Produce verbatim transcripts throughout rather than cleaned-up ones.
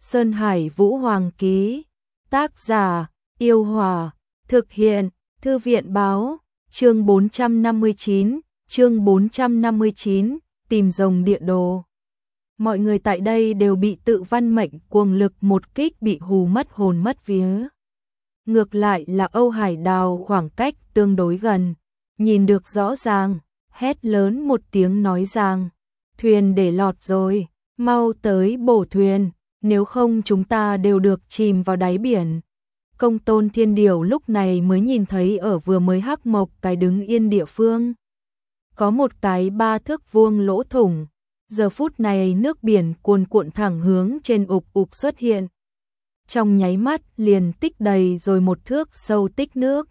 Sơn Hải Vũ Hoàng ký. Tác giả, Yêu Hòa. Thực hiện, Thư viện báo. Chương bốn trăm năm mươi chín, chương bốn trăm năm mươi chín, tìm rồng địa đồ. Mọi người tại đây đều bị Tự Văn Mệnh cuồng lực một kích bị hù mất hồn mất vía. Ngược lại là Âu Hải Đào khoảng cách tương đối gần, nhìn được rõ ràng, hét lớn một tiếng nói rằng, thuyền để lọt rồi, mau tới bổ thuyền, nếu không chúng ta đều được chìm vào đáy biển. Công Tôn Thiên Điều lúc này mới nhìn thấy ở vừa mới hắc mộc cái đứng yên địa phương. Có một cái ba thước vuông lỗ thủng, giờ phút này nước biển cuồn cuộn thẳng hướng trên ục ục xuất hiện. Trong nháy mắt liền tích đầy rồi một thước sâu tích nước.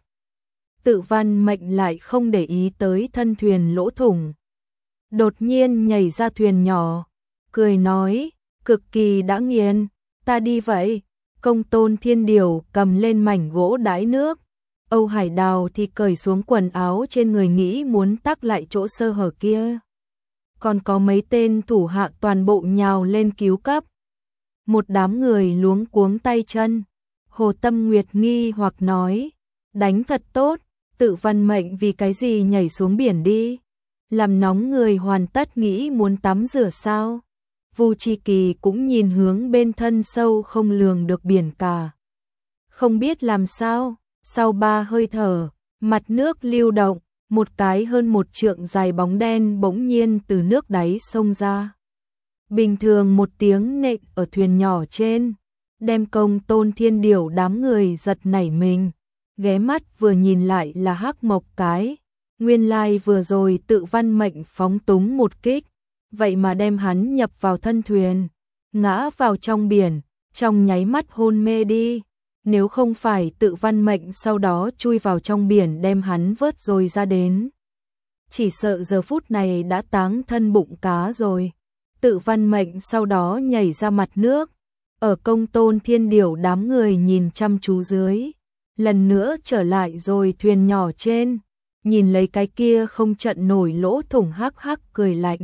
Tự Văn Mệnh lại không để ý tới thân thuyền lỗ thủng. Đột nhiên nhảy ra thuyền nhỏ, cười nói, cực kỳ đã nghiền, ta đi vậy. Công Tôn Thiên Điều cầm lên mảnh gỗ đãi nước. Âu Hải Đào thì cởi xuống quần áo trên người nghĩ muốn tắc lại chỗ sơ hở kia. Còn có mấy tên thủ hạ toàn bộ nhào lên cứu cấp. Một đám người luống cuống tay chân. Hồ Tâm Nguyệt nghi hoặc nói, đánh thật tốt, Tự Văn Mệnh vì cái gì nhảy xuống biển đi, làm nóng người hoàn tất nghĩ muốn tắm rửa sao. Vu Chi Kỳ cũng nhìn hướng bên thân sâu không lường được biển cả. Không biết làm sao, sau ba hơi thở, mặt nước lưu động, một cái hơn một trượng dài bóng đen bỗng nhiên từ nước đáy sông ra. Bình thường một tiếng nện ở thuyền nhỏ trên, đem Công Tôn Thiên Điều đám người giật nảy mình, ghé mắt vừa nhìn lại là hắc mộc cái. Nguyên lai vừa rồi Tự Văn Mệnh phóng túng một kích, vậy mà đem hắn nhập vào thân thuyền, ngã vào trong biển, trong nháy mắt hôn mê đi. Nếu không phải Tự Văn Mệnh sau đó chui vào trong biển đem hắn vớt rồi ra đến, chỉ sợ giờ phút này đã táng thân bụng cá rồi. Tự Văn Mệnh sau đó nhảy ra mặt nước, ở Công Tôn Thiên Điều đám người nhìn chăm chú dưới, lần nữa trở lại rồi thuyền nhỏ trên, nhìn lấy cái kia không trận nổi lỗ thủng hắc hắc cười lạnh.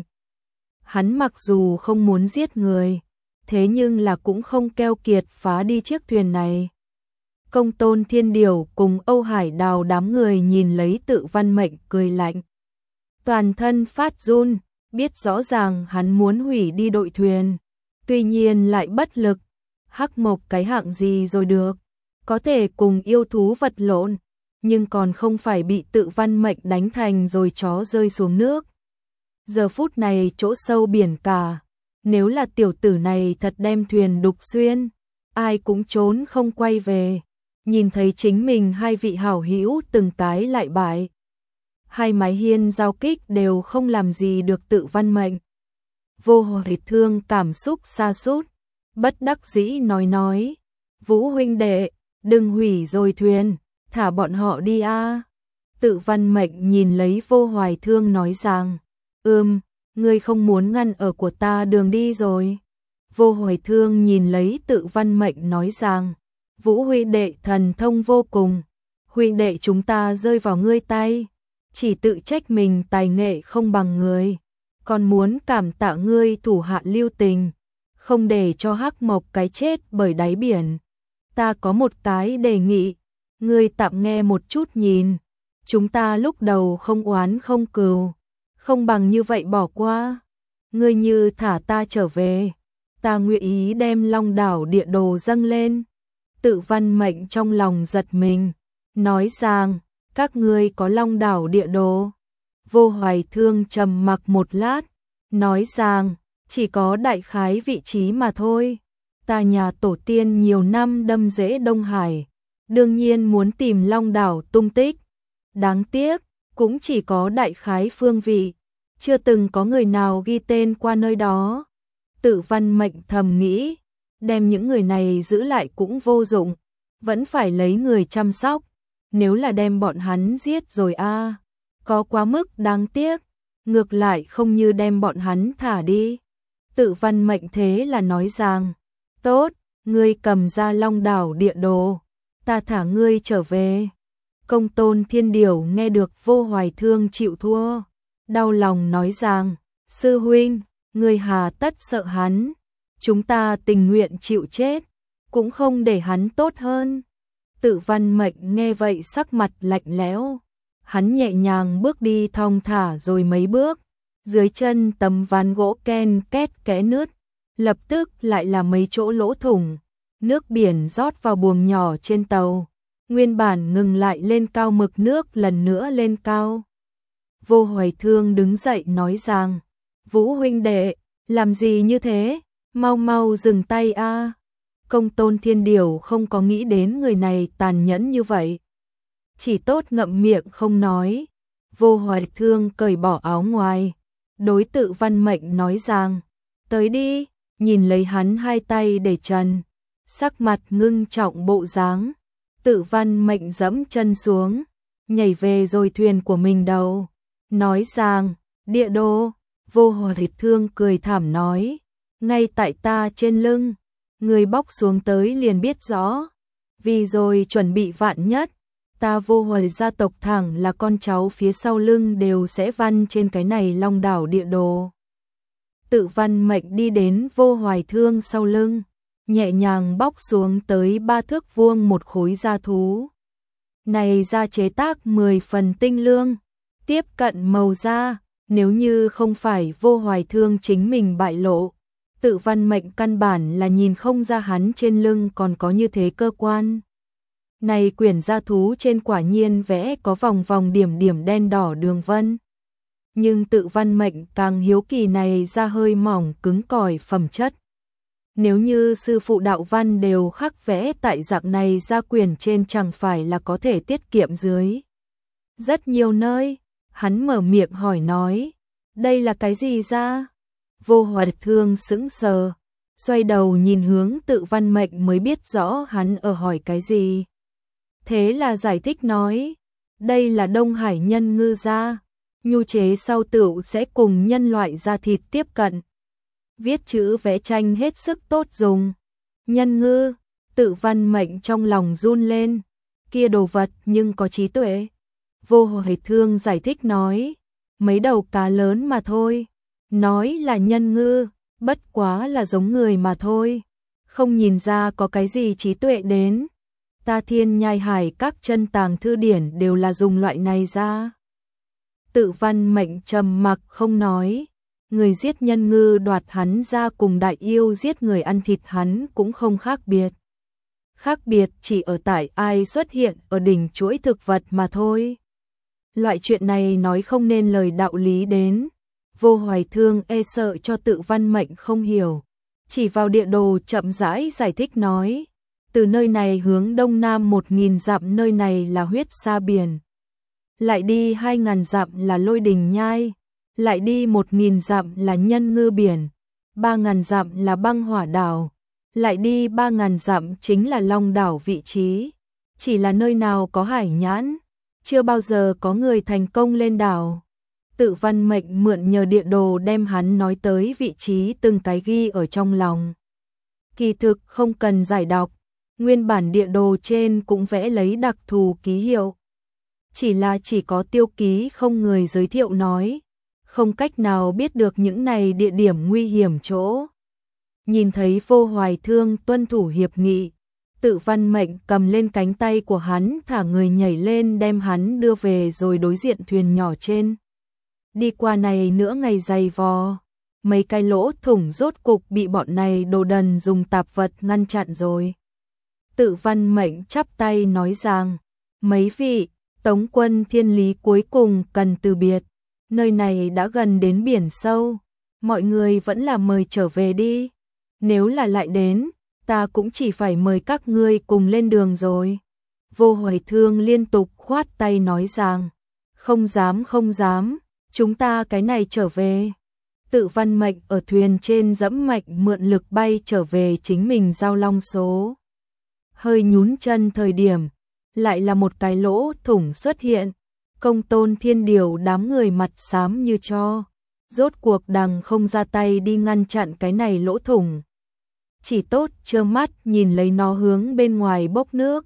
Hắn mặc dù không muốn giết người, thế nhưng là cũng không keo kiệt phá đi chiếc thuyền này. Công Tôn Thiên Điều cùng Âu Hải Đào đám người nhìn lấy Tự Văn Mệnh cười lạnh. Toàn thân phát run, biết rõ ràng hắn muốn hủy đi đội thuyền, tuy nhiên lại bất lực. Hắc mộc cái hạng gì rồi được, có thể cùng yêu thú vật lộn, nhưng còn không phải bị Tự Văn Mệnh đánh thành rồi chó rơi xuống nước. Giờ phút này chỗ sâu biển cả, nếu là tiểu tử này thật đem thuyền đục xuyên, ai cũng trốn không quay về. Nhìn thấy chính mình hai vị hảo hữu từng cái lại bại, hai mái hiên giao kích đều không làm gì được Tự Văn Mệnh. Vô Hoài Thương cảm xúc sa sút, bất đắc dĩ nói nói, Vũ huynh đệ, đừng hủy rồi thuyền, thả bọn họ đi a. Tự Văn Mệnh nhìn lấy Vô Hoài Thương nói rằng, ừm, ngươi không muốn ngăn ở của ta đường đi rồi. Vô Hoài Thương nhìn lấy Tự Văn Mệnh nói rằng, Vũ huynh đệ thần thông vô cùng, huynh đệ chúng ta rơi vào ngươi tay, chỉ tự trách mình tài nghệ không bằng người, còn muốn cảm tạ ngươi thủ hạ lưu tình, không để cho hắc mộc cái chết bởi đáy biển. Ta có một cái đề nghị, ngươi tạm nghe một chút nhìn, chúng ta lúc đầu không oán không cừu, không bằng như vậy bỏ qua, ngươi như thả ta trở về, ta nguyện ý đem Long Đảo địa đồ dâng lên. Tự Văn Mệnh trong lòng giật mình, nói rằng, các ngươi có Long Đảo địa đồ. Vô Hoài Thương trầm mặc một lát, nói rằng, chỉ có đại khái vị trí mà thôi. Ta nhà tổ tiên nhiều năm đâm rễ Đông Hải, đương nhiên muốn tìm Long Đảo tung tích. Đáng tiếc, cũng chỉ có đại khái phương vị, chưa từng có người nào ghi tên qua nơi đó. Tự Văn Mệnh thầm nghĩ, đem những người này giữ lại cũng vô dụng, vẫn phải lấy người chăm sóc, nếu là đem bọn hắn giết rồi a, có quá mức đáng tiếc, ngược lại không như đem bọn hắn thả đi. Tự Văn Mệnh thế là nói rằng, tốt, ngươi cầm ra Long Đảo địa đồ, ta thả ngươi trở về. Công Tôn Thiên Điều nghe được Vô Hoài Thương chịu thua, đau lòng nói rằng, sư huynh, ngươi hà tất sợ hắn, chúng ta tình nguyện chịu chết, cũng không để hắn tốt hơn. Tự Văn Mệnh nghe vậy sắc mặt lạnh lẽo, hắn nhẹ nhàng bước đi thong thả rồi mấy bước, dưới chân tấm ván gỗ ken két kẽ nứt, lập tức lại là mấy chỗ lỗ thủng, nước biển rót vào buồng nhỏ trên tàu, nguyên bản ngừng lại lên cao mực nước lần nữa lên cao. Vô Hoài Thương đứng dậy nói rằng, Vũ huynh đệ, làm gì như thế, mau mau dừng tay a. Công Tôn Thiên Điều không có nghĩ đến người này tàn nhẫn như vậy, chỉ tốt ngậm miệng không nói. Vô Hoài Thương cởi bỏ áo ngoài, đối Tự Văn Mệnh nói rằng, tới đi, nhìn lấy hắn hai tay để trần, sắc mặt ngưng trọng bộ dáng. Tự Văn Mệnh dẫm chân xuống, nhảy về rồi thuyền của mình đầu, nói rằng, địa đồ. Vô Hoài Thương cười thảm nói, ngay tại ta trên lưng, người bóc xuống tới liền biết rõ, vì rồi chuẩn bị vạn nhất, ta Vô Hoài gia tộc thẳng là con cháu phía sau lưng đều sẽ văn trên cái này Long đảo địa đồ. Tự Văn Mệnh đi đến Vô Hoài Thương sau lưng, nhẹ nhàng bóc xuống tới ba thước vuông một khối da thú. Này da chế tác mười phần tinh lương, tiếp cận màu da, nếu như không phải Vô Hoài Thương chính mình bại lộ, Tự Văn Mệnh căn bản là nhìn không ra hắn trên lưng còn có như thế cơ quan. Này quyển da thú trên quả nhiên vẽ có vòng vòng điểm điểm đen đỏ đường vân. Nhưng Tự Văn Mệnh càng hiếu kỳ này da hơi mỏng cứng cỏi phẩm chất. Nếu như sư phụ đạo văn đều khắc vẽ tại dạng này ra quyển trên chẳng phải là có thể tiết kiệm dưới rất nhiều nơi. Hắn mở miệng hỏi nói, đây là cái gì ra? Vô Hoài Thương sững sờ, xoay đầu nhìn hướng Tự Văn Mệnh mới biết rõ hắn ở hỏi cái gì. Thế là giải thích nói, đây là Đông Hải nhân ngư da, nhu chế sau tựu sẽ cùng nhân loại da thịt tiếp cận. Viết chữ vẽ tranh hết sức tốt dùng. Nhân ngư, Tự Văn Mệnh trong lòng run lên, kia đồ vật nhưng có trí tuệ. Vô Hoài Thương giải thích nói, mấy đầu cá lớn mà thôi, nói là nhân ngư, bất quá là giống người mà thôi, không nhìn ra có cái gì trí tuệ đến. Ta Thiên Nhai Hải các chân tàng thư điển đều là dùng loại này ra. Tự Văn Mệnh trầm mặc không nói, người giết nhân ngư đoạt hắn ra cùng đại yêu giết người ăn thịt hắn cũng không khác biệt. Khác biệt chỉ ở tại ai xuất hiện ở đỉnh chuỗi thực vật mà thôi. Loại chuyện này nói không nên lời đạo lý đến. Vô Hoài Thương e sợ cho Tự Văn Mệnh không hiểu, chỉ vào địa đồ chậm rãi giải thích nói, từ nơi này hướng đông nam một nghìn dặm nơi này là huyết sa biển, lại đi hai ngàn dặm là lôi đình nhai, lại đi một nghìn dặm là nhân ngư biển, ba ngàn dặm là băng hỏa đảo, lại đi ba ngàn dặm chính là Long đảo vị trí. Chỉ là nơi nào có hải nhãn, chưa bao giờ có người thành công lên đảo. Tự Văn Mệnh mượn nhờ địa đồ đem hắn nói tới vị trí từng cái ghi ở trong lòng. Kỳ thực không cần giải đọc, nguyên bản địa đồ trên cũng vẽ lấy đặc thù ký hiệu. Chỉ là chỉ có tiêu ký không người giới thiệu nói, không cách nào biết được những này địa điểm nguy hiểm chỗ. Nhìn thấy Vô Hoài Thương tuân thủ hiệp nghị, Tự Văn Mệnh cầm lên cánh tay của hắn thả người nhảy lên đem hắn đưa về rồi đối diện thuyền nhỏ trên. Đi qua này nữa ngày dày vò, mấy cái lỗ thủng rốt cục bị bọn này đồ đần dùng tạp vật ngăn chặn rồi. Tự Văn Mệnh chắp tay nói rằng, mấy vị, Tống quân Thiên Lý cuối cùng cần từ biệt, nơi này đã gần đến biển sâu, mọi người vẫn là mời trở về đi, nếu là lại đến, ta cũng chỉ phải mời các ngươi cùng lên đường rồi. Vô Hoài Thương liên tục khoát tay nói rằng, không dám không dám, chúng ta cái này trở về. Tự Văn Mệnh ở thuyền trên dẫm mạch mượn lực bay trở về chính mình giao long số. Hơi nhún chân thời điểm, lại là một cái lỗ thủng xuất hiện. Công Tôn Thiên Điều đám người mặt xám như cho, rốt cuộc đằng không ra tay đi ngăn chặn cái này lỗ thủng. Chỉ tốt trơ mắt nhìn lấy nó hướng bên ngoài bốc nước.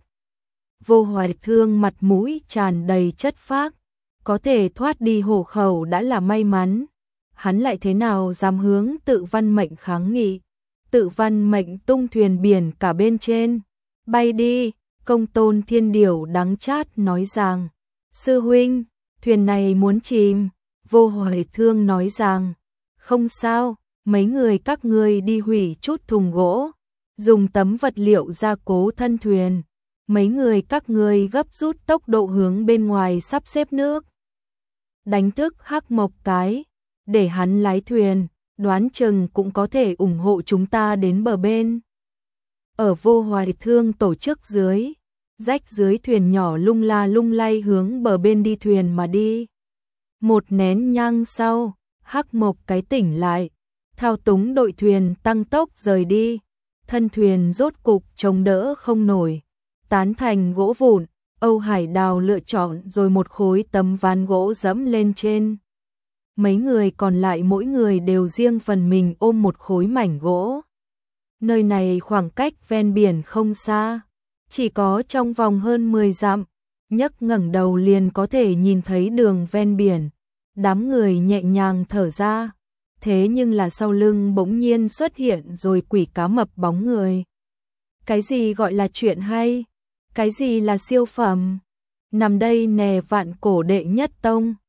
Vô Hoài Thương mặt mũi tràn đầy chất phác, có thể thoát đi hổ khẩu đã là may mắn. Hắn lại thế nào dám hướng Tự Văn Mệnh kháng nghị. tự văn mệnh tung thuyền biển cả bên trên. Bay đi, Công Tôn Thiên Điểu đắng chát nói rằng, sư huynh, thuyền này muốn chìm. Vô Hoài Thương nói rằng, không sao, mấy người các ngươi đi hủy chút thùng gỗ, dùng tấm vật liệu gia cố thân thuyền. Mấy người các ngươi gấp rút tốc độ hướng bên ngoài sắp xếp nước. Đánh thức Hắc Mộc cái, để hắn lái thuyền, đoán chừng cũng có thể ủng hộ chúng ta đến bờ bên. Ở Vô Hoài Thương tổ chức dưới, rách dưới thuyền nhỏ lung la lung lay hướng bờ bên đi thuyền mà đi. Một nén nhang sau, Hắc Mộc cái tỉnh lại, thao túng đội thuyền tăng tốc rời đi. Thân thuyền rốt cục chống đỡ không nổi, tán thành gỗ vụn. Âu Hải Đào lựa chọn rồi một khối tấm ván gỗ dẫm lên trên. Mấy người còn lại mỗi người đều riêng phần mình ôm một khối mảnh gỗ. Nơi này khoảng cách ven biển không xa, chỉ có trong vòng hơn mười dặm, nhấc ngẩng đầu liền có thể nhìn thấy đường ven biển. Đám người nhẹ nhàng thở ra, thế nhưng là sau lưng bỗng nhiên xuất hiện rồi quỷ cá mập bóng người. Cái gì gọi là chuyện hay? Cái gì là siêu phẩm? Nằm đây nè, Vạn Cổ đệ nhất tông.